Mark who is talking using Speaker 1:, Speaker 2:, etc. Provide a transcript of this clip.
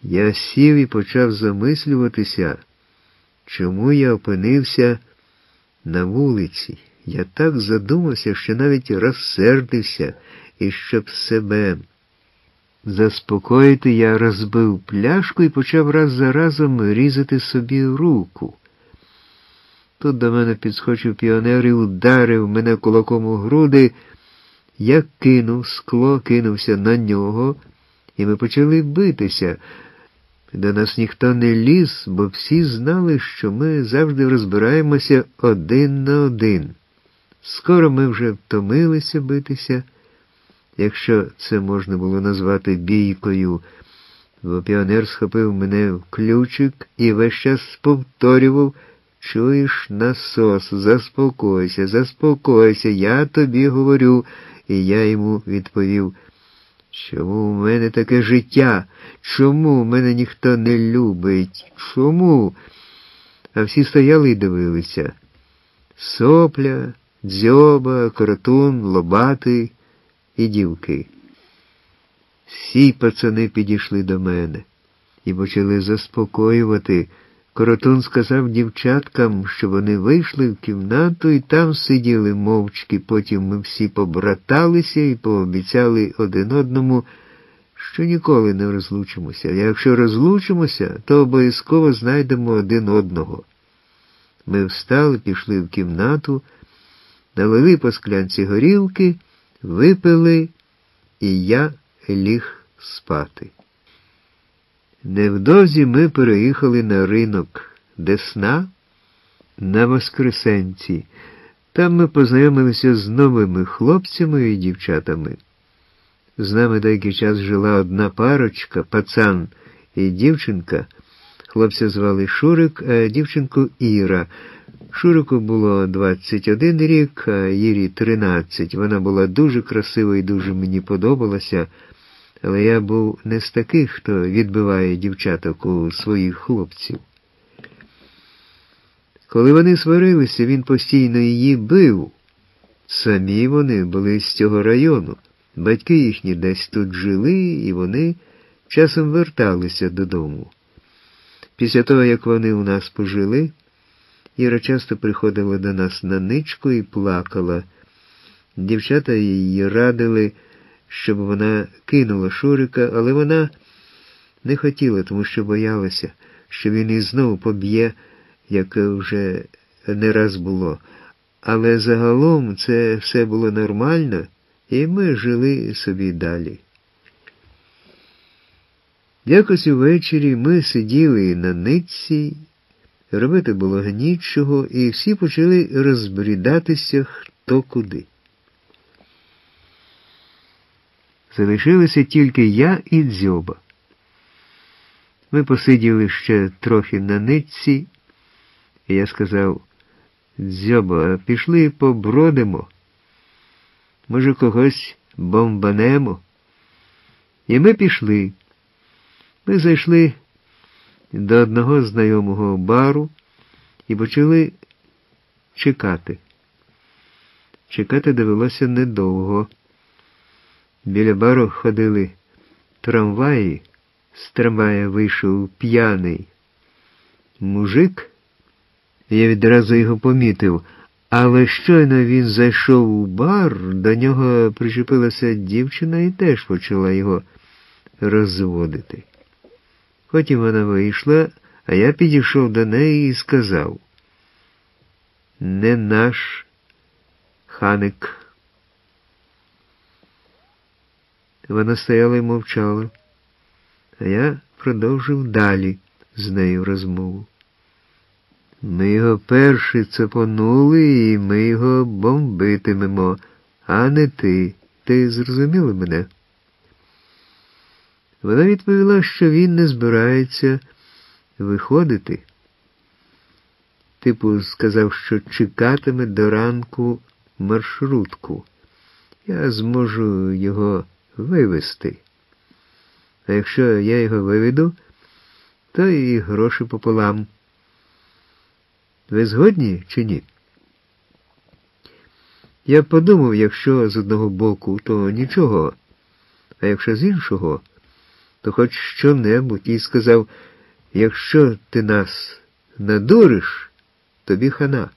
Speaker 1: Я сів і почав замислюватися, чому я опинився на вулиці. Я так задумався, що навіть розсердився, і щоб себе заспокоїти, я розбив пляшку і почав раз за разом різати собі руку. Тут до мене підскочив піонер і ударив мене кулаком у груди. Я кинув скло, кинувся на нього, і ми почали битися. До нас ніхто не ліз, бо всі знали, що ми завжди розбираємося один на один. Скоро ми вже втомилися битися, якщо це можна було назвати бійкою, бо піонер схопив мене в ключик і весь час повторював: «Чуєш, насос, заспокойся, заспокойся, я тобі говорю». І я йому відповів: «Чому в мене таке життя? Чому мене ніхто не любить? Чому?» А всі стояли і дивилися. Сопля, Дзьоба, Коротун, Лобатий і дівки. Всі пацани підійшли до мене і почали заспокоювати. Коротун сказав дівчаткам, що вони вийшли в кімнату і там сиділи мовчки. Потім ми всі побраталися і пообіцяли один одному, що ніколи не розлучимося. А якщо розлучимося, то обов'язково знайдемо один одного. Ми встали, пішли в кімнату, налили по склянці горілки, випили, і я ліг спати. Невдовзі ми переїхали на ринок Десна на Воскресенці. Там ми познайомилися з новими хлопцями і дівчатами. З нами деякий час жила одна парочка, пацан і дівчинка. Хлопця звали Шурик, а дівчинку Іра. Шурику було 21 рік, а Ірі 13. Вона була дуже красива і дуже мені подобалася. Але я був не з таких, хто відбиває дівчаток у своїх хлопців. Коли вони сварилися, він постійно її бив. Самі вони були з цього району. Батьки їхні десь тут жили, і вони часом верталися додому. Після того, як вони у нас пожили, Іра часто приходила до нас на ничку і плакала. Дівчата її радили, щоб вона кинула Шурика, але вона не хотіла, тому що боялася, що він її знову поб'є, як вже не раз було. Але загалом це все було нормально, і ми жили собі далі. Якось увечері ми сиділи на нитці, робити було нічого, і всі почали розбрідатися хто куди. Залишилися тільки я і Дзьоба. Ми посиділи ще трохи на нитці, і я сказав: «Дзьоба, пішли побродимо. Може, когось бомбанемо?» І ми пішли. Ми зайшли до одного знайомого бару і почали чекати. Чекати довелося недовго. Біля бару ходили трамваї, з трамвая вийшов п'яний мужик. Я відразу його помітив, але щойно він зайшов у бар, до нього причепилася дівчина і теж почала його розводити. Потім вона вийшла, а я підійшов до неї і сказав: «Не наш ханик». Вона стояла і мовчала, а я продовжив далі з нею розмову. «Ми його перші цепонули, і ми його бомбитимемо, а не ти. Ти зрозуміла мене?» Вона відповіла, що він не збирається виходити. Типу сказав, що чекатиме до ранку маршрутку. Я зможу його вивезти. А якщо я його виведу, то і гроші пополам. Ви згодні чи ні? Я подумав, якщо з одного боку, то нічого, а якщо з іншого, то хоч що-небудь, і сказав, якщо ти нас надуриш, тобі хана.